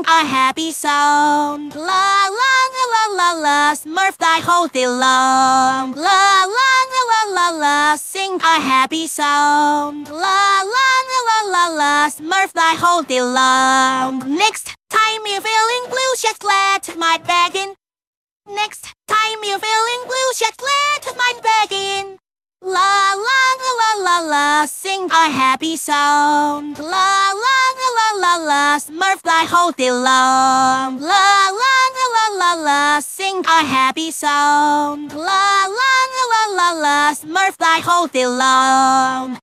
sing a happy song. La la la la la la, Smurf thy whole day long. La la la la la la, sing a happy song. La la la la la la, Smurf thy whole day long. Next time you're feeling blue, just let my bag in. Next time you're feeling blue, just let my bag in. La la la la la la, sing a happy song. La la la la la la, Smurf thy whole day long. La la la la la la, sing a happy song. La la la la la la, Smurf thy whole day long.